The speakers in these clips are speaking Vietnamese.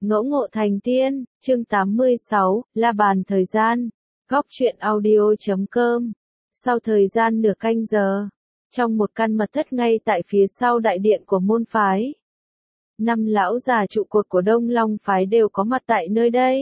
Ngẫu ngộ thành tiên, chương 86, la bàn thời gian. Góc truyện audio.com. Sau thời gian nửa canh giờ, trong một căn mật thất ngay tại phía sau đại điện của môn phái, 5 lão già trụ cột của Đông Long phái đều có mặt tại nơi đây.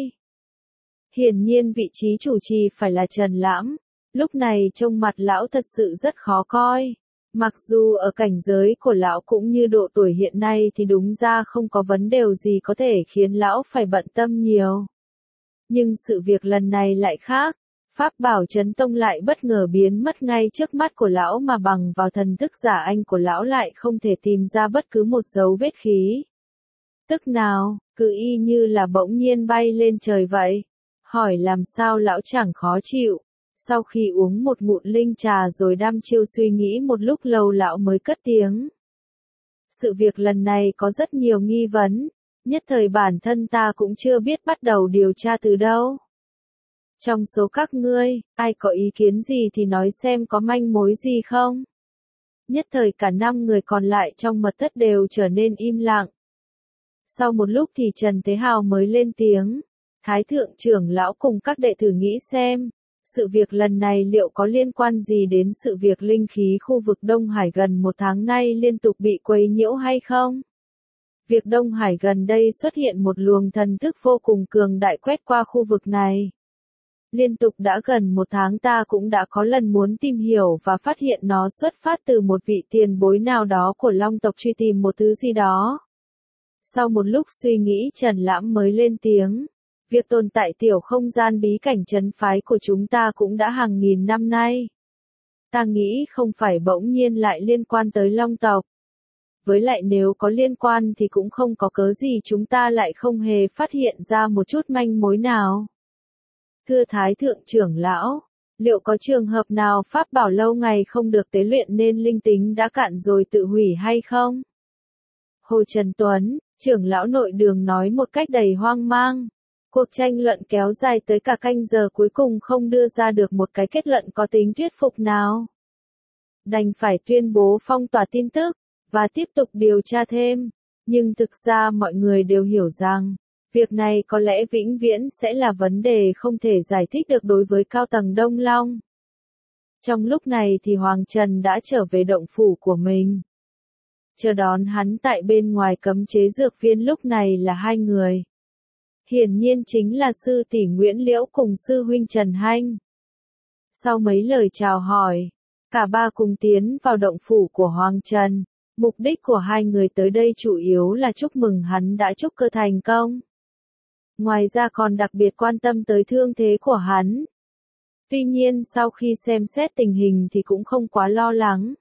Hiển nhiên vị trí chủ trì phải là Trần Lãm, lúc này trông mặt lão thật sự rất khó coi. Mặc dù ở cảnh giới của lão cũng như độ tuổi hiện nay thì đúng ra không có vấn đề gì có thể khiến lão phải bận tâm nhiều. Nhưng sự việc lần này lại khác, pháp bảo Chấn Tông lại bất ngờ biến mất ngay trước mắt của lão mà bằng vào thần thức giả anh của lão lại không thể tìm ra bất cứ một dấu vết khí. Tức nào, cứ y như là bỗng nhiên bay lên trời vậy. Hỏi làm sao lão chẳng khó chịu. Sau khi uống một ngụm linh trà rồi đăm chiêu suy nghĩ một lúc lâu lão mới cất tiếng. Sự việc lần này có rất nhiều nghi vấn, nhất thời bản thân ta cũng chưa biết bắt đầu điều tra từ đâu. Trong số các ngươi, ai có ý kiến gì thì nói xem có manh mối gì không? Nhất thời cả 5 người còn lại trong mật thất đều trở nên im lặng. Sau một lúc thì Trần Thế Hào mới lên tiếng. Thái thượng trưởng lão cùng các đệ tử nghĩ xem, sự việc lần này liệu có liên quan gì đến sự việc linh khí khu vực Đông Hải gần một tháng nay liên tục bị quấy nhiễu hay không? Việc Đông Hải gần đây xuất hiện một luồng thần thức vô cùng cường đại quét qua khu vực này. Liên tục đã gần một tháng ta cũng đã có lần muốn tìm hiểu và phát hiện nó xuất phát từ một vị tiền bối nào đó của Long tộc truy tìm một thứ gì đó. Sau một lúc suy nghĩ Trần Lãm mới lên tiếng. Việc tồn tại tiểu không gian bí cảnh trấn phái của chúng ta cũng đã hàng nghìn năm nay. Ta nghĩ không phải bỗng nhiên lại liên quan tới Long tộc. Với lại nếu có liên quan thì cũng không có cớ gì chúng ta lại không hề phát hiện ra một chút manh mối nào. Thưa Thái thượng trưởng lão, liệu có trường hợp nào pháp bảo lâu ngày không được tế luyện nên linh tính đã cạn rồi tự hủy hay không? Hồ Trần Tuấn, trưởng lão nội đường nói một cách đầy hoang mang. Cuộc tranh luận kéo dài tới cả canh giờ cuối cùng không đưa ra được một cái kết luận có tính thuyết phục nào. Đành phải tuyên bố phong tỏa tin tức, và tiếp tục điều tra thêm. Nhưng thực ra mọi người đều hiểu rằng, việc này có lẽ vĩnh viễn sẽ là vấn đề không thể giải thích được đối với cao tầng Đông Long. Trong lúc này thì Hoàng Trần đã trở về động phủ của mình. Chờ đón hắn tại bên ngoài cấm chế dược viên lúc này là 2 người. Hiển nhiên chính là sư tỷ Nguyễn Liễu cùng sư huynh Trần Hanh. Sau mấy lời chào hỏi, cả ba cùng tiến vào động phủ của Hoàng Trần. Mục đích của 2 người tới đây chủ yếu là chúc mừng hắn đã trúc cơ thành công. Ngoài ra còn đặc biệt quan tâm tới thương thế của hắn. Tuy nhiên sau khi xem xét tình hình thì cũng không quá lo lắng.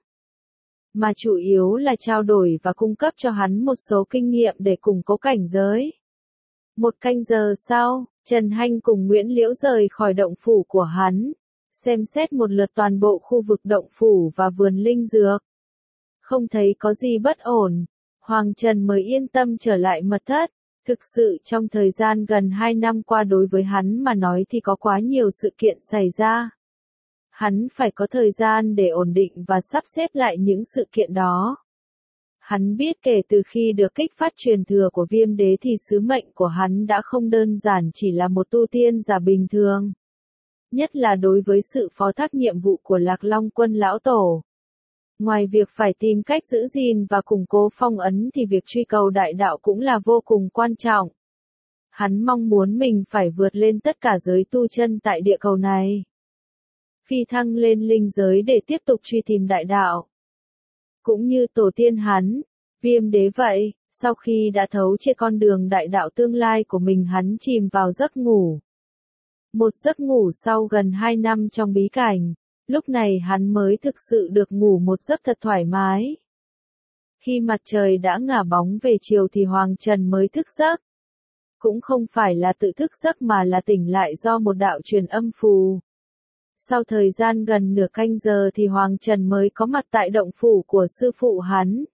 Mà chủ yếu là trao đổi và cung cấp cho hắn một số kinh nghiệm để củng cố cảnh giới. Một canh giờ sau, Trần Hanh cùng Nguyễn Liễu rời khỏi động phủ của hắn, xem xét một lượt toàn bộ khu vực động phủ và vườn linh dược. Không thấy có gì bất ổn, Hoàng Trần mới yên tâm trở lại mật thất. Thực sự trong thời gian gần 2 năm qua đối với hắn mà nói thì có quá nhiều sự kiện xảy ra. Hắn phải có thời gian để ổn định và sắp xếp lại những sự kiện đó. Hắn biết kể từ khi được kích phát truyền thừa của Viêm Đế thì sứ mệnh của hắn đã không đơn giản chỉ là một tu tiên giả bình thường. Nhất là đối với sự phó thác nhiệm vụ của Lạc Long Quân lão tổ. Ngoài việc phải tìm cách giữ gìn và củng cố phong ấn thì việc truy cầu đại đạo cũng là vô cùng quan trọng. Hắn mong muốn mình phải vượt lên tất cả giới tu chân tại địa cầu này. Phi thăng lên linh giới để tiếp tục truy tìm đại đạo. Cũng như tổ tiên hắn, Viêm Đế vậy, sau khi đã thấu trên con đường đại đạo tương lai của mình hắn chìm vào giấc ngủ. Một giấc ngủ sau gần 2 năm trong bí cảnh, lúc này hắn mới thực sự được ngủ một giấc thật thoải mái. Khi mặt trời đã ngả bóng về chiều thì Hoàng Trần mới thức giấc. Cũng không phải là tự thức giấc mà là tỉnh lại do một đạo truyền âm phù. Sau thời gian gần nửa canh giờ thì Hoàng Trần mới có mặt tại động phủ của sư phụ hắn.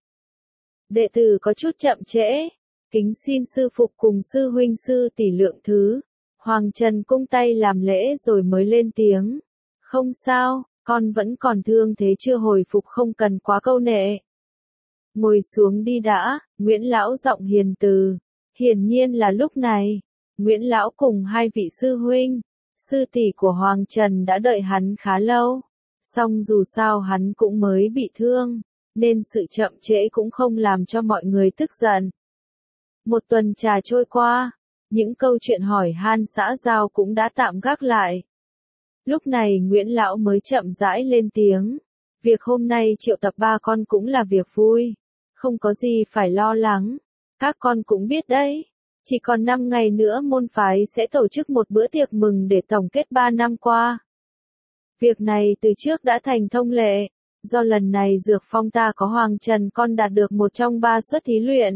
Đệ tử có chút chậm trễ, kính xin sư phụ cùng sư huynh sư tỷ lượng thứ. Hoàng Trần cung tay làm lễ rồi mới lên tiếng. Không sao, con vẫn còn thương thế chưa hồi phục không cần quá câu nệ. Ngồi xuống đi đã, Nguyễn lão giọng hiền từ. Hiển nhiên là lúc này, Nguyễn Lão cùng hai vị sư huynh, sư tỷ của Hoàng Trần đã đợi hắn khá lâu. Song dù sao hắn cũng mới bị thương, nên sự chậm trễ cũng không làm cho mọi người tức giận. Một tuần trà trôi qua, những câu chuyện hỏi han xã giao cũng đã tạm gác lại. Lúc này Nguyễn Lão mới chậm rãi lên tiếng. Việc hôm nay triệu tập ba con cũng là việc vui. Không có gì phải lo lắng. Các con cũng biết đấy. Chỉ còn 5 ngày nữa môn phái sẽ tổ chức một bữa tiệc mừng để tổng kết 3 năm qua. Việc này từ trước đã thành thông lệ. Do lần này Dược Phong ta có Hoàng Trần con đạt được một trong 3 suất thí luyện.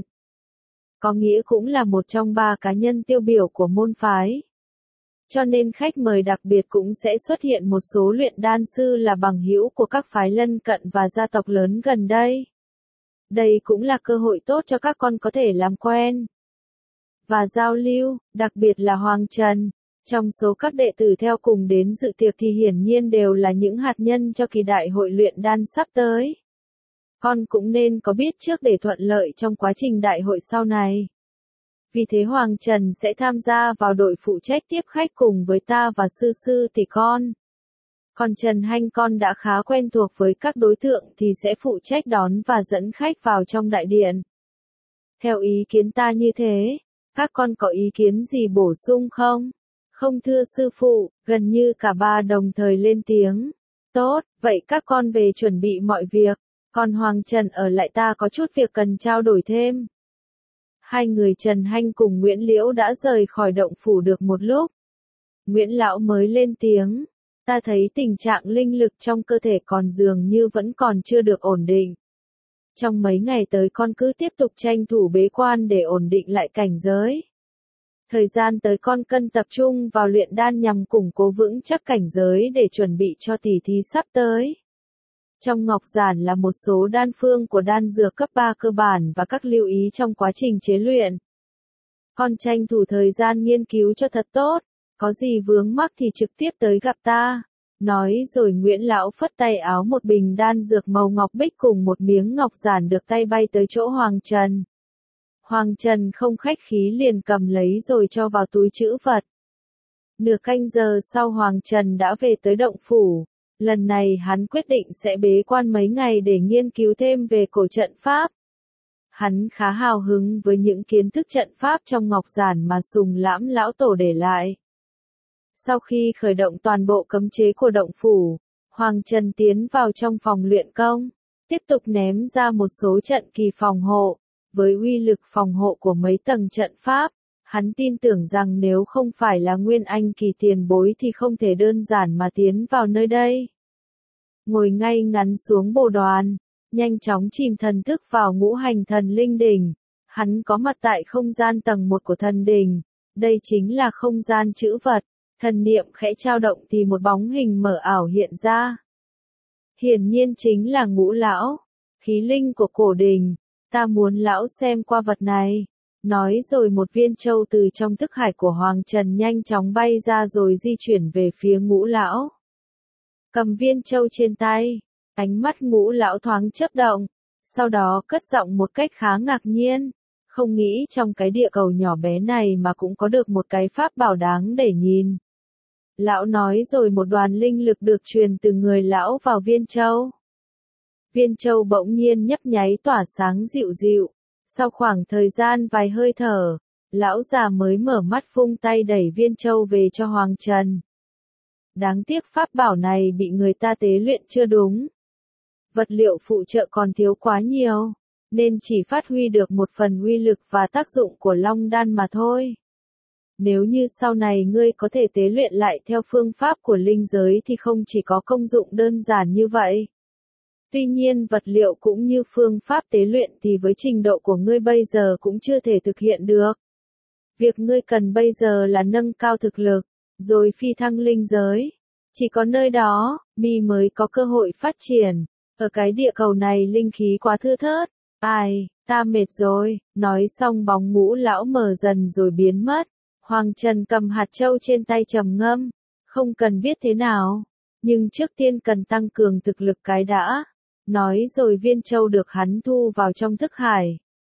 Có nghĩa cũng là một trong 3 cá nhân tiêu biểu của môn phái. Cho nên khách mời đặc biệt cũng sẽ xuất hiện một số luyện đan sư là bằng hữu của các phái lân cận và gia tộc lớn gần đây. Đây cũng là cơ hội tốt cho các con có thể làm quen và giao lưu, đặc biệt là Hoàng Trần. Trong số các đệ tử theo cùng đến dự tiệc thì hiển nhiên đều là những hạt nhân cho kỳ đại hội luyện đan sắp tới. Con cũng nên có biết trước để thuận lợi trong quá trình đại hội sau này. Vì thế Hoàng Trần sẽ tham gia vào đội phụ trách tiếp khách cùng với ta và sư sư tỷ con. Còn Trần Hanh con đã khá quen thuộc với các đối tượng thì sẽ phụ trách đón và dẫn khách vào trong đại điện. Theo ý kiến ta như thế, các con có ý kiến gì bổ sung không? Không thưa sư phụ, gần như cả ba đồng thời lên tiếng. Tốt, vậy các con về chuẩn bị mọi việc, còn Hoàng Trần ở lại ta có chút việc cần trao đổi thêm. Hai người Trần Hanh cùng Nguyễn Liễu đã rời khỏi động phủ được một lúc. Nguyễn Lão mới lên tiếng. Ta thấy tình trạng linh lực trong cơ thể còn dường như vẫn còn chưa được ổn định. Trong mấy ngày tới con cứ tiếp tục tranh thủ bế quan để ổn định lại cảnh giới. Thời gian tới con cần tập trung vào luyện đan nhằm củng cố vững chắc cảnh giới để chuẩn bị cho tỷ thí sắp tới. Trong ngọc giản là một số đan phương của đan dược cấp 3 cơ bản và các lưu ý trong quá trình chế luyện. Con tranh thủ thời gian nghiên cứu cho thật tốt, có gì vướng mắc thì trực tiếp tới gặp ta. Nói rồi Nguyễn Lão phất tay áo một bình đan dược màu ngọc bích cùng một miếng ngọc giản được tay bay tới chỗ Hoàng Trần. Hoàng Trần không khách khí liền cầm lấy rồi cho vào túi trữ vật. Nửa canh giờ sau Hoàng Trần đã về tới động phủ. Lần này hắn quyết định sẽ bế quan mấy ngày để nghiên cứu thêm về cổ trận pháp. Hắn khá hào hứng với những kiến thức trận pháp trong ngọc giản mà Sùng Lãm lão tổ để lại. Sau khi khởi động toàn bộ cấm chế của động phủ, Hoàng Trần tiến vào trong phòng luyện công, tiếp tục ném ra một số trận kỳ phòng hộ. Với uy lực phòng hộ của mấy tầng trận pháp, hắn tin tưởng rằng nếu không phải là Nguyên Anh kỳ tiền bối thì không thể đơn giản mà tiến vào nơi đây. Ngồi ngay ngắn xuống bồ đoàn, nhanh chóng chìm thần thức vào ngũ hành thần linh đỉnh. Hắn có mặt tại không gian tầng 1 của thần đỉnh. Đây chính là không gian trữ vật. Thần niệm khẽ trao động thì một bóng hình mờ ảo hiện ra. Hiển nhiên chính là Ngũ lão, khí linh của cổ đình. Ta muốn lão xem qua vật này. Nói rồi một viên châu từ trong thức hải của Hoàng Trần nhanh chóng bay ra rồi di chuyển về phía Ngũ lão. Cầm viên châu trên tay, ánh mắt Ngũ lão thoáng chớp động, sau đó cất giọng một cách khá ngạc nhiên. Không nghĩ trong cái địa cầu nhỏ bé này mà cũng có được một cái pháp bảo đáng để nhìn. Lão nói rồi một đoàn linh lực được truyền từ người lão vào viên châu. Viên châu bỗng nhiên nhấp nháy tỏa sáng dịu dịu. Sau khoảng thời gian vài hơi thở, lão già mới mở mắt vung tay đẩy viên châu về cho Hoàng Trần. Đáng tiếc pháp bảo này bị người ta tế luyện chưa đúng. Vật liệu phụ trợ còn thiếu quá nhiều, nên chỉ phát huy được một phần uy lực và tác dụng của Long Đan mà thôi. Nếu như sau này ngươi có thể tế luyện lại theo phương pháp của linh giới thì không chỉ có công dụng đơn giản như vậy. Tuy nhiên vật liệu cũng như phương pháp tế luyện thì với trình độ của ngươi bây giờ cũng chưa thể thực hiện được. Việc ngươi cần bây giờ là nâng cao thực lực, rồi phi thăng linh giới. Chỉ có nơi đó, mi mới có cơ hội phát triển. Ở cái địa cầu này linh khí quá thưa thớt. Ai, ta mệt rồi. Nói xong bóng Ngũ lão mờ dần rồi biến mất. Hoàng Trần cầm hạt châu trên tay trầm ngâm. Không cần biết thế nào. Nhưng trước tiên cần tăng cường thực lực cái đã. Nói rồi viên châu được hắn thu vào trong thức hải.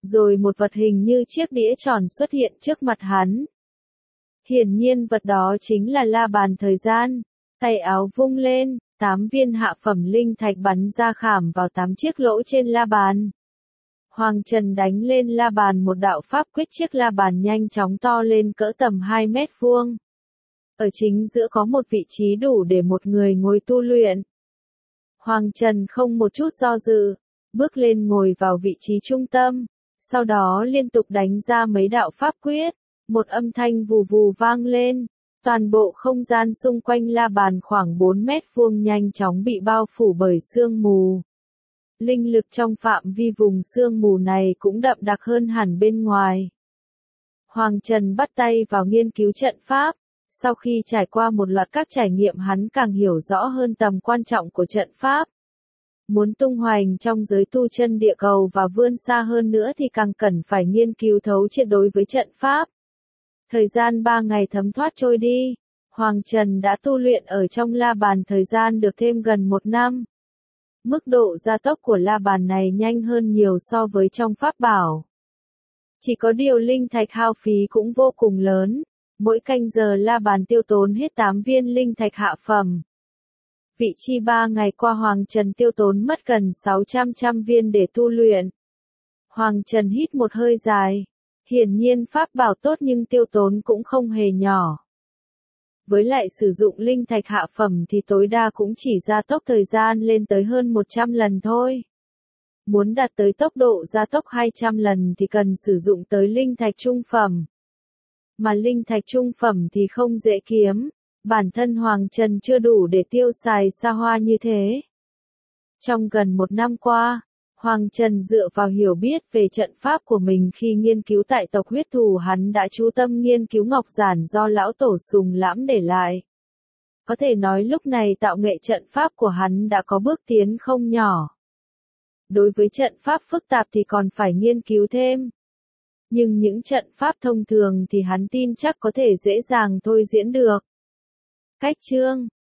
Rồi một vật hình như chiếc đĩa tròn xuất hiện trước mặt hắn. Hiển nhiên vật đó chính là la bàn thời gian. Tay áo vung lên, 8 viên hạ phẩm linh thạch bắn ra khảm vào 8 chiếc lỗ trên la bàn. Hoàng Trần đánh lên la bàn một đạo pháp quyết, chiếc la bàn nhanh chóng to lên cỡ tầm 2 mét vuông. Ở chính giữa có một vị trí đủ để một người ngồi tu luyện. Hoàng Trần không một chút do dự, bước lên ngồi vào vị trí trung tâm, sau đó liên tục đánh ra mấy đạo pháp quyết, một âm thanh vù vù vang lên, toàn bộ không gian xung quanh la bàn khoảng 4 mét vuông nhanh chóng bị bao phủ bởi sương mù. Linh lực trong phạm vi vùng sương mù này cũng đậm đặc hơn hẳn bên ngoài. Hoàng Trần bắt tay vào nghiên cứu trận pháp. Sau khi trải qua một loạt các trải nghiệm, hắn càng hiểu rõ hơn tầm quan trọng của trận pháp. Muốn tung hoành trong giới tu chân địa cầu và vươn xa hơn nữa thì càng cần phải nghiên cứu thấu triệt đối với trận pháp. Thời gian 3 ngày thấm thoát trôi đi, Hoàng Trần đã tu luyện ở trong la bàn thời gian được thêm gần 1 năm. Mức độ gia tốc của la bàn này nhanh hơn nhiều so với trong pháp bảo. Chỉ có điều linh thạch hao phí cũng vô cùng lớn. Mỗi canh giờ la bàn tiêu tốn hết 8 viên linh thạch hạ phẩm. Vị chi 3 ngày qua Hoàng Trần tiêu tốn mất gần 600 viên để tu luyện. Hoàng Trần hít một hơi dài. Hiển nhiên pháp bảo tốt nhưng tiêu tốn cũng không hề nhỏ. Với lại sử dụng linh thạch hạ phẩm thì tối đa cũng chỉ gia tốc thời gian lên tới hơn 100 lần thôi. Muốn đạt tới tốc độ gia tốc 200 lần thì cần sử dụng tới linh thạch trung phẩm. Mà linh thạch trung phẩm thì không dễ kiếm, bản thân Hoàng Trần chưa đủ để tiêu xài xa hoa như thế. Trong gần 1 năm qua, Hoàng Trần dựa vào hiểu biết về trận pháp của mình khi nghiên cứu tại tộc huyết thù, hắn đã chú tâm nghiên cứu ngọc giản do lão tổ Sùng Lãm để lại. Có thể nói lúc này tạo nghệ trận pháp của hắn đã có bước tiến không nhỏ. Đối với trận pháp phức tạp thì còn phải nghiên cứu thêm. Nhưng những trận pháp thông thường thì hắn tin chắc có thể dễ dàng thôi diễn được. Cách chương